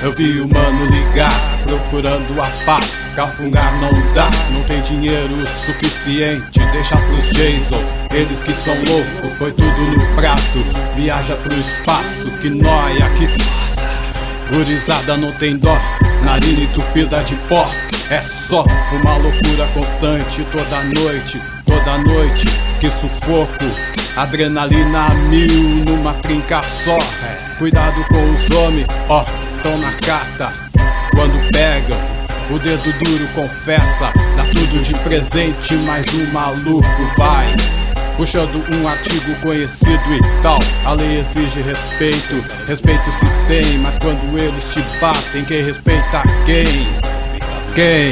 Eu vi o mano ligar, procurando a paz. Cafungar não dá, não tem dinheiro suficiente. Deixa pros Jason, eles que são loucos. Põe tudo no prato, viaja pro espaço. Que nóia, que gurizada não tem dó. Narina entupida de pó. É só uma loucura constante. Toda noite, que sufoco. Adrenalina a mil numa trinca só. Cuidado com os homens, ó, tão na cata. Quando pegam, o dedo duro confessa. Dá tudo de presente, mas o maluco vai puxando um artigo conhecido e tal. A lei exige respeito, respeito se tem. Mas quando eles te batem, quem respeita quem? Quem?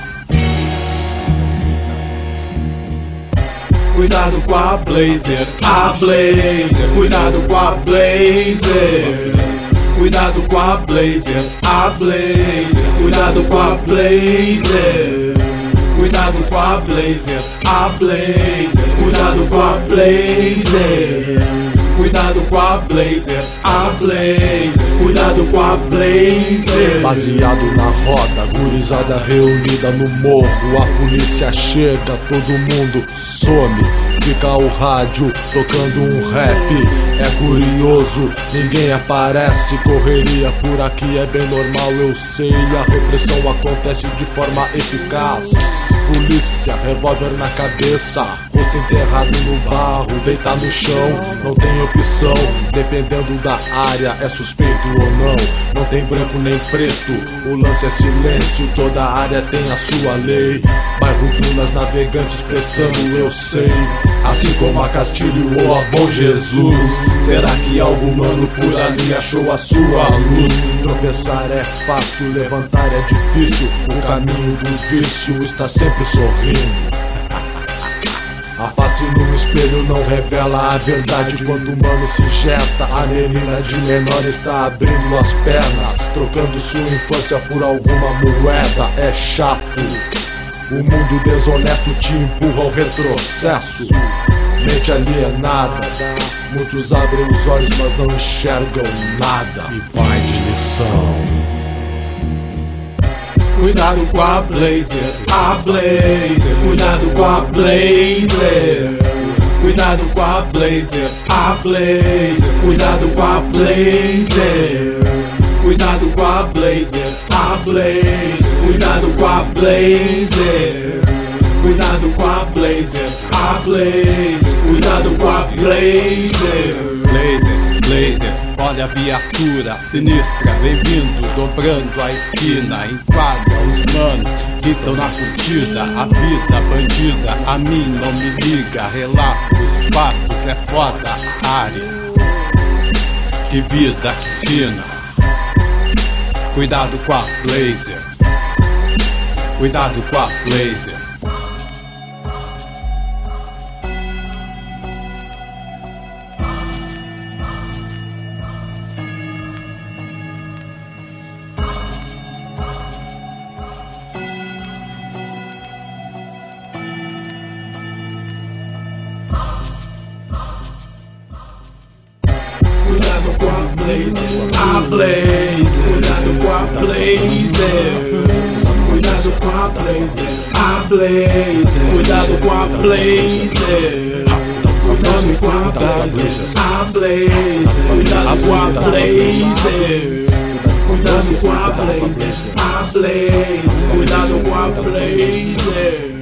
Cuidado com a Blazer, a Blazer. Cuidado com a Blazer. Cuidado com a Blazer, a Blazer. Cuidado com a Blazer. Cuidado com a Blazer, a Blazer. Cuidado com a Blazer. Cuidado com a Blazer, a Blazer. Cuidado com a Blazer. Baseado na roda, gurizada reunida no morro. A polícia chega, todo mundo some. Fica o rádio tocando um rap. É curioso, ninguém aparece. Correria por aqui é bem normal, eu sei. A repressão acontece de forma eficaz. Polícia, revólver na cabeça, rosto enterrado no barro, deitar no chão, não tem opção. Dependendo da área, é suspeito ou não. Não tem branco nem preto, o lance é silêncio. Toda área tem a sua lei. Bairro Dunas, navegantes prestando, eu sei. Assim como a Castilho ou a Bom Jesus. Será que algo humano por ali achou a sua luz? Tropeçar é fácil, levantar é difícil. O caminho do vício está sempre sorrindo. A face no espelho não revela a verdade. Quando o mano se injeta, a menina de menor está abrindo as pernas, trocando sua infância por alguma moeda. É chato, o mundo desonesto te empurra ao retrocesso. Mente alienada, muitos abrem os olhos mas não enxergam nada. E vai de lição. Cuidado com a Blazer, a Blazer. Cuidado com a Blazer. Cuidado com a Blazer, a Blazer. Cuidado com a Blazer. Cuidado com a Blazer, a Blazer. Cuidado com a Blazer. Cuidado com a Blazer, a Blazer. Cuidado com a Blazer. Blazer, Blazer, olha a viatura sinistra, vem vindo, dobrando a esquina. Enquadra os manos que estão na curtida. A vida bandida, a mim não me liga. Relato os fatos, é foda a área. Que vida que ensina. Cuidado com a Blazer. Cuidado com a Blazer. Cuidado com a Blazer, a Blazer. Cuidado com a Blazer. Cuidado com a Blazer, a Blazer. Cuidado com a Blazer. Cuidado com a Blazer, a Blazer. Cuidado com a Blazer. Cuidado com a Blazer, a Blazer. Cuidado com a Blazer.